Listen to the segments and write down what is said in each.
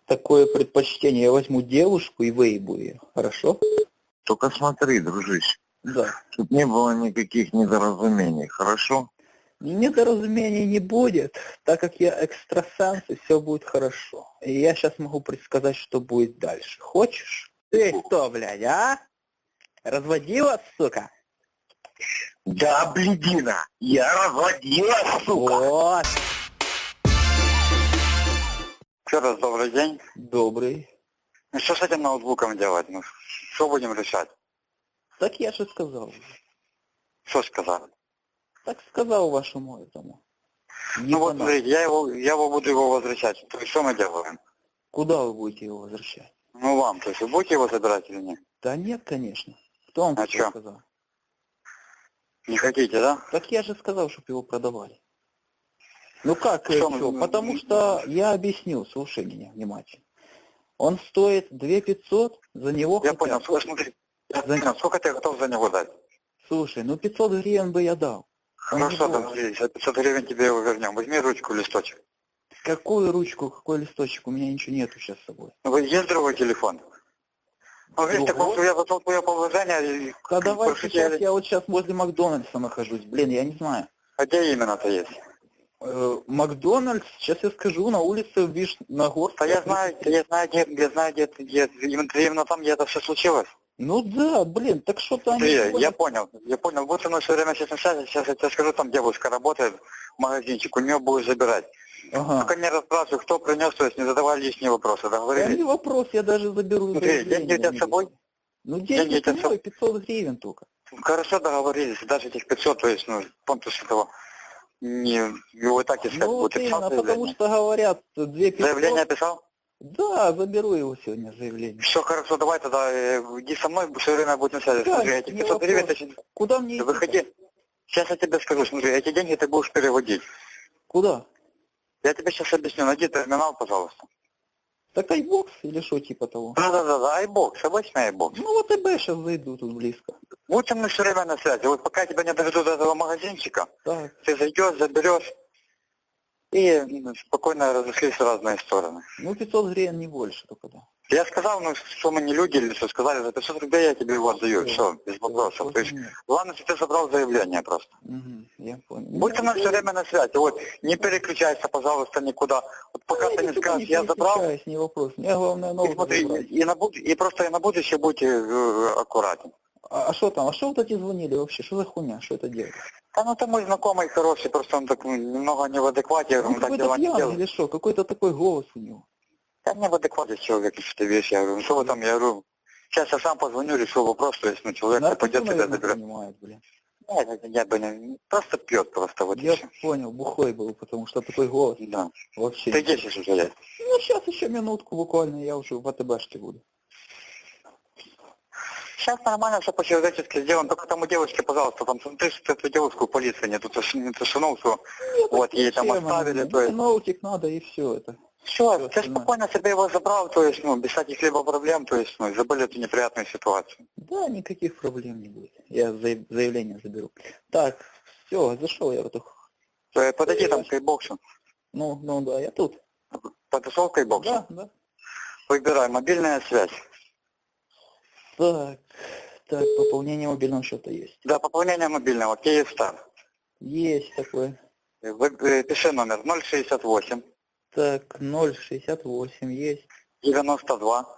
такое предпочтение. Я возьму девушку и выебу ее. Хорошо? Только смотри, дружище, Да. чтобы не было никаких недоразумений, хорошо? Недоразумений не будет, так как я экстрасенс, и все будет хорошо. И я сейчас могу предсказать, что будет дальше. Хочешь? Ты что, блядь, а? Разводила, сука? Да, блядина, я разводила, сука! Вот. Еще раз добрый день. Добрый. Ну что с этим ноутбуком делать? Ну, что будем решать? Так я же сказал. Что сказали? Так сказал вашему этому. Ну вот, смотрите, я буду его возвращать. То есть что мы делаем? Куда вы будете его возвращать? Ну вам, то есть вы будете его забирать или нет? Да нет, конечно. Кто вам А такое чё? сказал? Не хотите, да? Так я же сказал, чтобы его продавали. Ну как, Что что? мы- Потому что я объяснил, слушай меня внимательно. Он стоит 2500, за него Я хотят. понял, смотри, я понял, сколько ты готов за него дать? Слушай, ну 500 гривен бы я дал. Хорошо, договорились, за 500 гривен тебе его вернем. Возьми ручку, листочек. Какую ручку, какой листочек? У меня ничего нету сейчас с собой. Ну, есть другой телефон? Ну, видишь, так вот, я зашел твое положение. Да давай сейчас, я вот сейчас возле Макдональдса нахожусь. Блин, я не знаю. А где именно-то есть? Макдональдс, сейчас я скажу, на улице Вишногорск. Да я знаю, где именно там, где это все случилось. Ну да, блин, так что-то они... Я понял. Вот со мной все время сейчас на связи, сейчас я тебе скажу, там девушка работает в магазинчик, у нее будешь забирать. Ага. Только не расспрашивай, кто принес, то есть не задавай лишние вопросы, Да договорились? не вопрос, я даже заберу. Смотри, деньги у тебя с собой? Ну деньги с собой, 500 гривен только. Хорошо договорились, даже этих 500, то есть, ну, понтус этого, не, его и так искать Ну будут. вот именно, потому что говорят, 2500... Заявление писал? Да, заберу его сегодня, заявление. Все хорошо, давай тогда иди со мной, все время будет на связи. Да, Смотри, эти 500 гривен, ты... Куда мне идти? Выходи. Сейчас я тебе скажу, смотри, эти деньги ты будешь переводить. Куда? Я тебе сейчас объясню, найди терминал, пожалуйста. Так айбокс или что типа того? Да, айбокс, обычный айбокс. Ну вот ИБ сейчас зайду тут близко. Будь со мной все время на связи. Вот пока я тебя не доведу до этого магазинчика, Так. ты зайдешь, заберешь и спокойно разошлись в разные стороны. Ну 500 гривен не больше только, да. Я сказал, ну, что мы не люди, или что сказали, за 500 рублей я тебе его отдаю, все, без вопросов. То есть, главное, что ты собрал заявление просто. Угу, я понял. Будь со мной все время на связи, вот, не переключайся, пожалуйста, никуда. Вот пока ты не скажешь, я забрал, Не вопрос, мне главное новый смотри, забрать. и просто на будущее будьте аккуратен. А что там? А что вот эти звонили вообще? Что за хуйня? Что это делает? Да ну ты мой знакомый хороший, просто он так немного не в адеквате, он так Какой-то дела не пьяный делает. или что? Какой-то такой голос у него. Да не в адеквате человек, если ты вещь, я говорю, ну что вы там, я говорю, сейчас я сам позвоню, решил вопрос, то есть, ну, человек пойдет тебя заберет. Понимает, блин. Нет, я бы не, просто пьет просто, вот Я и всё. понял, бухой был, потому что такой голос Да. вообще. Ты где сейчас уже есть? Ну сейчас еще минутку буквально, я уже в АТБшке буду. Сейчас нормально, все по-человечески сделано, только там у девушки, пожалуйста, там ты же эту девушку полиции не тушинул, что вот ей там оставили, то есть... Ноутик надо и все это. Все, ты спокойно себе его забрал, то есть, ну, без всяких-либо проблем, то есть, ну, забыли эту неприятную ситуацию. Да, никаких проблем не будет. Я заявление заберу. Так, все, зашел я в эту... Подойди там к кайбоксу. Ну, да, я тут. Подошел к кайбоксу? Да, да. Выбирай, мобильная связь. Так, пополнение мобильного счета есть. Да, пополнение мобильного, Киевстар. Есть такое. Пиши номер 068. Так, 068 есть. 92.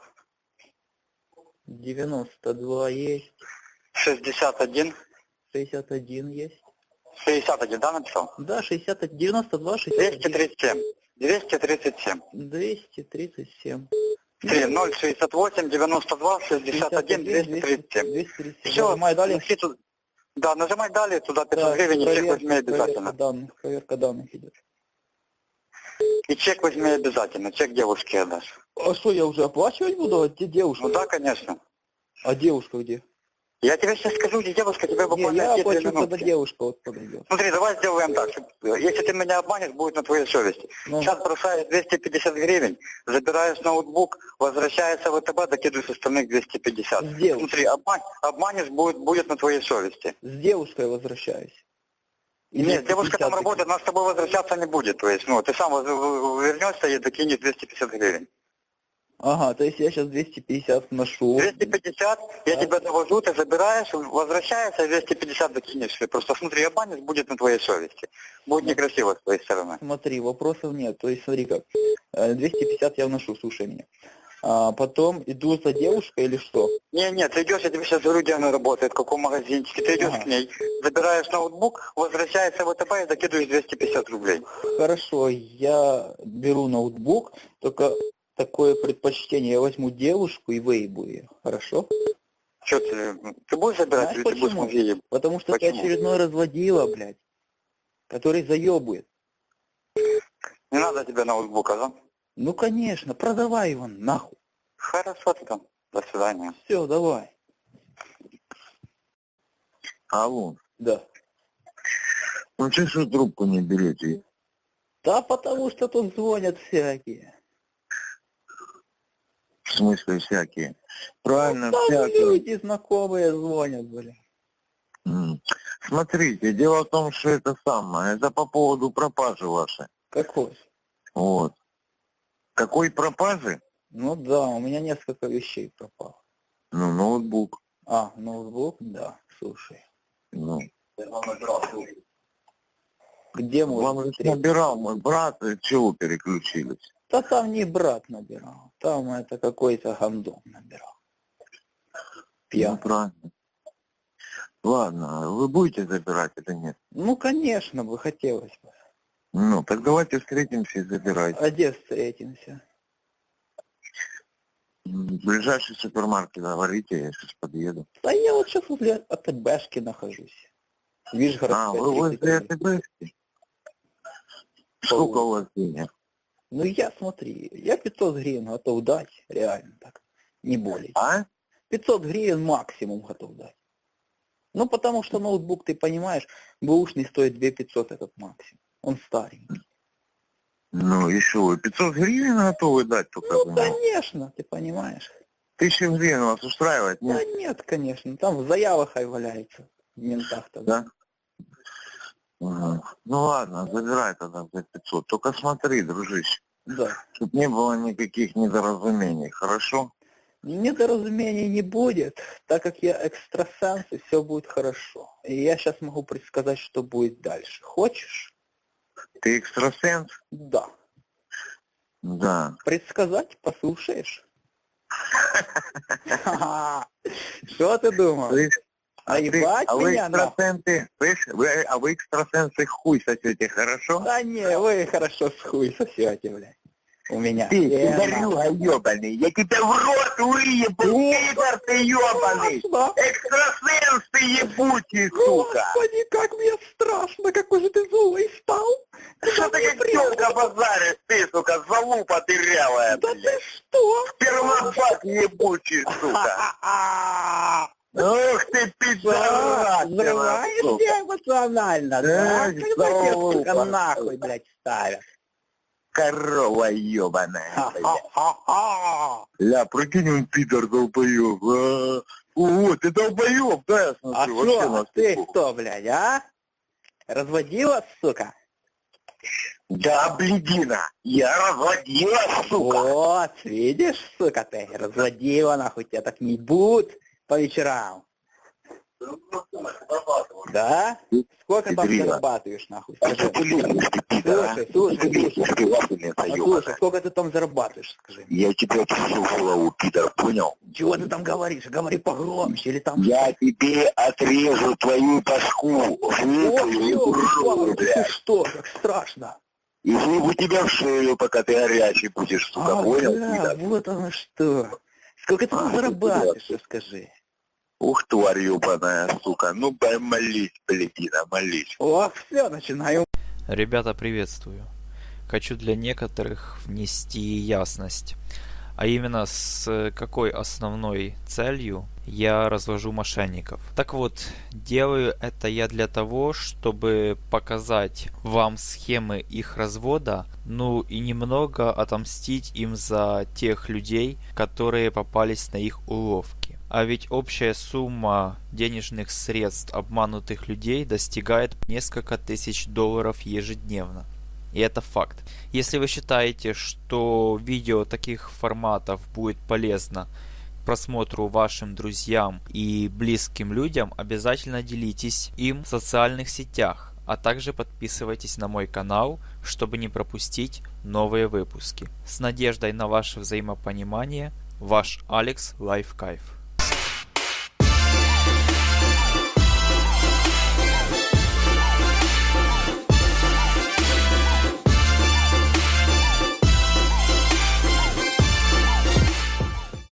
92 есть. 61. 61 есть. 61, да, написал? Да, 60, 92, 61. 237. 237. 237. 068, 92, 61, 237. Все, нажимай далее. Да, нажимай далее, туда 500 гривен, и чек возьми обязательно. Проверка данных идет. И чек возьми обязательно, чек девушке отдашь. А что, я уже оплачивать буду? А где девушка? Ну да, конечно. А девушка где? Я тебе сейчас скажу, где девушка, тебе буквально я 2 оплачу, когда минутки. девушка вот подойдет. Смотри, давай сделаем так. Если ты меня обманешь, будет на твоей совести. Ну. Сейчас бросаешь 250 гривен, забираешь ноутбук, возвращаешься в ВТБ, докидываешь остальных 250. Смотри, обманешь, будет на твоей совести. С девушкой возвращаюсь. Нет, девушка там работает, она с тобой возвращаться не будет. То есть, ну, ты сам вернешься и докинешь 250 гривен. Ага, то есть я сейчас 250 вношу. 250, я тебя довожу, ты забираешь, возвращаешься, 250 закинешь. Просто смотри, обманешь, будет на твоей совести. Будет некрасиво с твоей стороны. Смотри, вопросов нет. То есть смотри как, 250 я вношу, слушай меня. А потом иду за девушкой или что? Не, ты идешь, я тебе сейчас говорю, где она работает, в каком магазинчике. Ты идешь к ней, забираешь ноутбук, возвращаешься в ВТБ и закидываешь 250 рублей. Хорошо, я беру ноутбук, только такое предпочтение, я возьму девушку и выебу ее, хорошо? Что ты будешь забирать? Знаешь или ты будешь почему? музеем? Потому что Почему? ты очередной разводила, блядь, который заебывает. Не надо тебе ноутбука, да? Ну конечно, продавай его нахуй. Хорошо ты там. До свидания. Все, давай. Алло. Да. Ну что ж вы трубку не берете? Да потому что тут звонят всякие. В смысле всякие? Правильно, Там всякие. люди знакомые звонят, блин. Смотрите, дело в том, что это самое, это по поводу пропажи вашей. Какой? Вот. Какой пропажи? Ну да, у меня несколько вещей пропало. Ну, ноутбук. А, ноутбук? Да, слушай. Ну. Где мой? Вам же набирал мой брат, и чего переключились? Да там не брат набирал, там это какой-то гандон набирал. Ну, Пьяный. правильно. Ладно, вы будете забирать или нет? Ну, конечно бы, хотелось бы. Ну, так давайте встретимся и забирайте. А где встретимся? В ближайший супермаркет говорите, я сейчас подъеду. Да я вот сейчас возле АТБшки нахожусь. Вишгородская. Вы возле АТБшки? Сколько у вас денег? Ну я, смотри, я 500 гривен готов дать, реально так, не более. А? 500 гривен максимум готов дать. Ну, потому что ноутбук, ты понимаешь, бэушный стоит 2500 этот максимум. Он старенький. Ну и что, вы 500 гривен готовы дать только? Ну, конечно, ты понимаешь. 1000 гривен вас устраивает, нет? Да нет, конечно, там в заявах валяется, в ментах тогда. Да? Ага. Ну ладно, забирай тогда за 500. Только смотри, дружище, Да. чтобы не было никаких недоразумений, хорошо? Недоразумений не будет, так как я экстрасенс, и все будет хорошо. И я сейчас могу предсказать, что будет дальше. Хочешь? Ты экстрасенс? Да. Да. Предсказать? Послушаешь? Что ты думал? Наебать вы меня, экстрасенсы, вы экстрасенсы хуй сосете, хорошо? Да не, вы хорошо с хуй сосете, блядь. У меня. Ты дарюга ебаный, я тебя в рот выебу, пидор ты ебаный! Экстрасенс ты ебучий, сука! Господи, как мне страшно, какой же ты злой стал! Что ты как тёлка базаришь, ты, сука, залупа дырявая, Да блядь! ты что? Первопад ебучий, сука! Ух ты, пидорас! Взрываешься эмоционально, да? Когда тебя, сука, нахуй, блядь, ставят? Корова ебаная, блядь! Ха-ха-ха! Ля, прикинь, он пидор долбоёб, а? О, ты долбоёб, да, я А смотрю, вообще что, на ты всех. что, блядь, а? Разводила, сука? Да, блядина, я разводила, сука! Вот, видишь, сука ты, разводила, нахуй, тебя так не будут по вечерам. Да? Сколько там Педрила. зарабатываешь, нахуй, А скажи? что ты лезешь, ты пидор, а? Слушай, слушай, сколько ты там зарабатываешь, скажи? Я тебя отсужу в голову, пидор, понял? Чего ты там говоришь? Говори погромче, или там... Я тебе отрежу твою башку, О, шею, ты что, как страшно. и зубы тебя в шею, пока ты горячий будешь, сука, понял, да, пидор? вот оно что. Сколько ты там зарабатываешь, расскажи. Ух, тварь ебаная, сука, ну молись, блядина, молись. О, все, начинаю. Ребята, приветствую. Хочу для некоторых внести ясность. А именно, с какой основной целью я развожу мошенников. Так вот, делаю это я для того, чтобы показать вам схемы их развода, ну и немного отомстить им за тех людей, которые попались на их уловки. А ведь общая сумма денежных средств обманутых людей достигает несколько тысяч долларов ежедневно. И это факт. Если вы считаете, что видео таких форматов будет полезно к просмотру вашим друзьям и близким людям, обязательно делитесь им в социальных сетях, а также подписывайтесь на мой канал, чтобы не пропустить новые выпуски. С надеждой на ваше взаимопонимание, ваш Алекс Лайфкайф.